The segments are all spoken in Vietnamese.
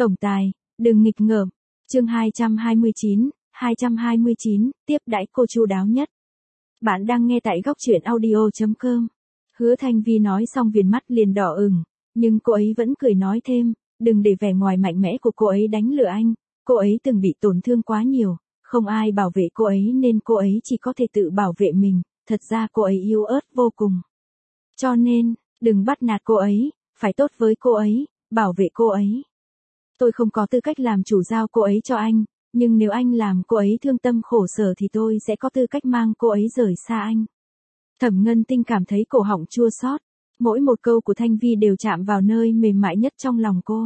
Tổng tài, đừng nghịch ngợm. Chương 229, tiếp đãi cô chu đáo nhất. Bạn đang nghe tại góc truyện audio.com. Hứa Thanh Vi nói xong viền mắt liền đỏ ửng, nhưng cô ấy vẫn cười nói thêm, đừng để vẻ ngoài mạnh mẽ của cô ấy đánh lừa anh, cô ấy từng bị tổn thương quá nhiều, không ai bảo vệ cô ấy nên cô ấy chỉ có thể tự bảo vệ mình, thật ra cô ấy yếu ớt vô cùng. Cho nên, đừng bắt nạt cô ấy, phải tốt với cô ấy, bảo vệ cô ấy. Tôi không có tư cách làm chủ giao cô ấy cho anh, nhưng nếu anh làm cô ấy thương tâm khổ sở thì tôi sẽ có tư cách mang cô ấy rời xa anh. Thẩm Ngân Tinh cảm thấy cổ họng chua xót, mỗi một câu của Thanh Vi đều chạm vào nơi mềm mại nhất trong lòng cô.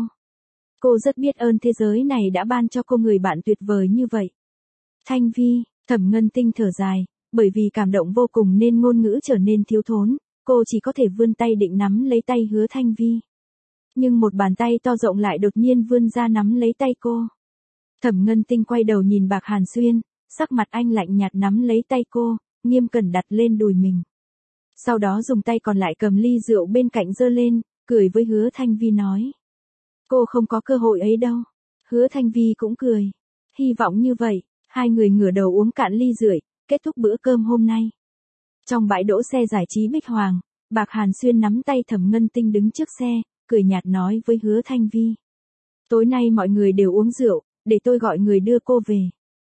Cô rất biết ơn thế giới này đã ban cho cô người bạn tuyệt vời như vậy. Thanh Vi, Thẩm Ngân Tinh thở dài, bởi vì cảm động vô cùng nên ngôn ngữ trở nên thiếu thốn, cô chỉ có thể vươn tay định nắm lấy tay Hứa Thanh Vi. Nhưng một bàn tay to rộng lại đột nhiên vươn ra nắm lấy tay cô. Thẩm Ngân Tinh quay đầu nhìn Bạc Hàn Xuyên, sắc mặt anh lạnh nhạt nắm lấy tay cô, nghiêm cẩn đặt lên đùi mình. Sau đó dùng tay còn lại cầm ly rượu bên cạnh giơ lên, cười với Hứa Thanh Vi nói. Cô không có cơ hội ấy đâu. Hứa Thanh Vi cũng cười. Hy vọng như vậy, hai người ngửa đầu uống cạn ly rượu, kết thúc bữa cơm hôm nay. Trong bãi đỗ xe giải trí Bích Hoàng, Bạc Hàn Xuyên nắm tay Thẩm Ngân Tinh đứng trước xe, cười nhạt nói với Hứa Thanh Vi. Tối nay mọi người đều uống rượu, để tôi gọi người đưa cô về.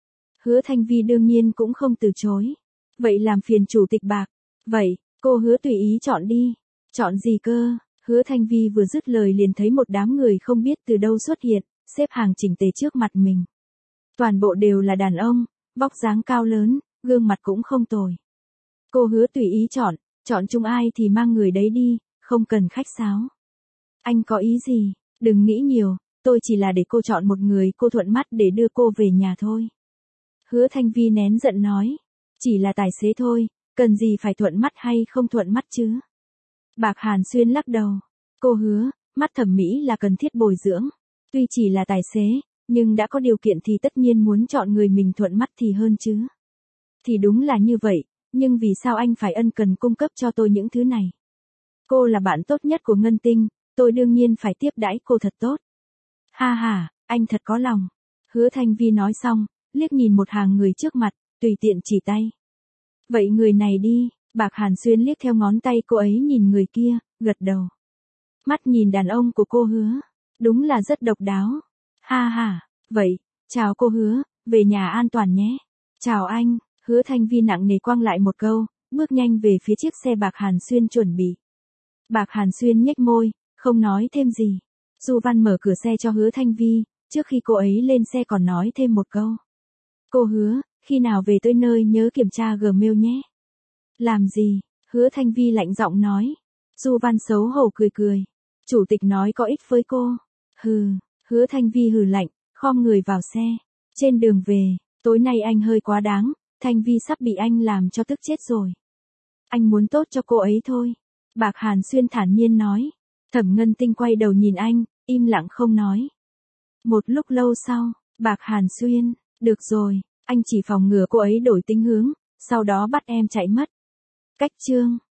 Hứa Thanh Vi đương nhiên cũng không từ chối. Vậy làm phiền chủ tịch Bạc. Vậy, cô Hứa tùy ý chọn đi. Chọn gì cơ? Hứa Thanh Vi vừa dứt lời liền thấy một đám người không biết từ đâu xuất hiện, xếp hàng chỉnh tề trước mặt mình. Toàn bộ đều là đàn ông, vóc dáng cao lớn, gương mặt cũng không tồi. Cô Hứa tùy ý chọn chung ai thì mang người đấy đi, không cần khách sáo. Anh có ý gì? Đừng nghĩ nhiều, tôi chỉ là để cô chọn một người cô thuận mắt để đưa cô về nhà thôi. Hứa Thanh Vi nén giận nói. Chỉ là tài xế thôi, cần gì phải thuận mắt hay không thuận mắt chứ? Bạc Hàn Xuyên lắc đầu. Cô Hứa, mắt thẩm mỹ là cần thiết bồi dưỡng. Tuy chỉ là tài xế, nhưng đã có điều kiện thì tất nhiên muốn chọn người mình thuận mắt thì hơn chứ. Thì đúng là như vậy, nhưng vì sao anh phải ân cần cung cấp cho tôi những thứ này? Cô là bạn tốt nhất của Ngân Tinh, tôi đương nhiên phải tiếp đãi cô thật tốt. Ha ha, anh thật có lòng. Hứa Thanh Vi nói xong, liếc nhìn một hàng người trước mặt, tùy tiện chỉ tay. Vậy người này đi. Bạc Hàn Xuyên liếc theo ngón tay cô ấy nhìn người kia, gật đầu. Mắt nhìn đàn ông của cô Hứa, đúng là rất độc đáo. Ha ha, vậy, chào cô Hứa, về nhà an toàn nhé. Chào anh. Hứa Thanh Vi nặng nề quăng lại một câu, bước nhanh về phía chiếc xe Bạc Hàn Xuyên chuẩn bị. Bạc Hàn Xuyên nhếch môi, không nói thêm gì. Du Văn mở cửa xe cho Hứa Thanh Vi, trước khi cô ấy lên xe còn nói thêm một câu. Cô Hứa, khi nào về tới nơi nhớ kiểm tra Gmail nhé. Làm gì? Hứa Thanh Vi lạnh giọng nói. Du Văn xấu hổ cười cười. Chủ tịch nói có ích với cô. Hừ, Hứa Thanh Vi hừ lạnh, khom người vào xe. Trên đường về, tối nay anh hơi quá đáng, Thanh Vi sắp bị anh làm cho tức chết rồi. Anh muốn tốt cho cô ấy thôi. Bạc Hàn Xuyên thản nhiên nói. Thẩm Ngân Tinh quay đầu nhìn anh, im lặng không nói. Một lúc lâu sau, Bạc Hàn Xuyên, được rồi, anh chỉ phòng ngừa cô ấy đổi tính hướng, sau đó bắt em chạy mất. Cách chương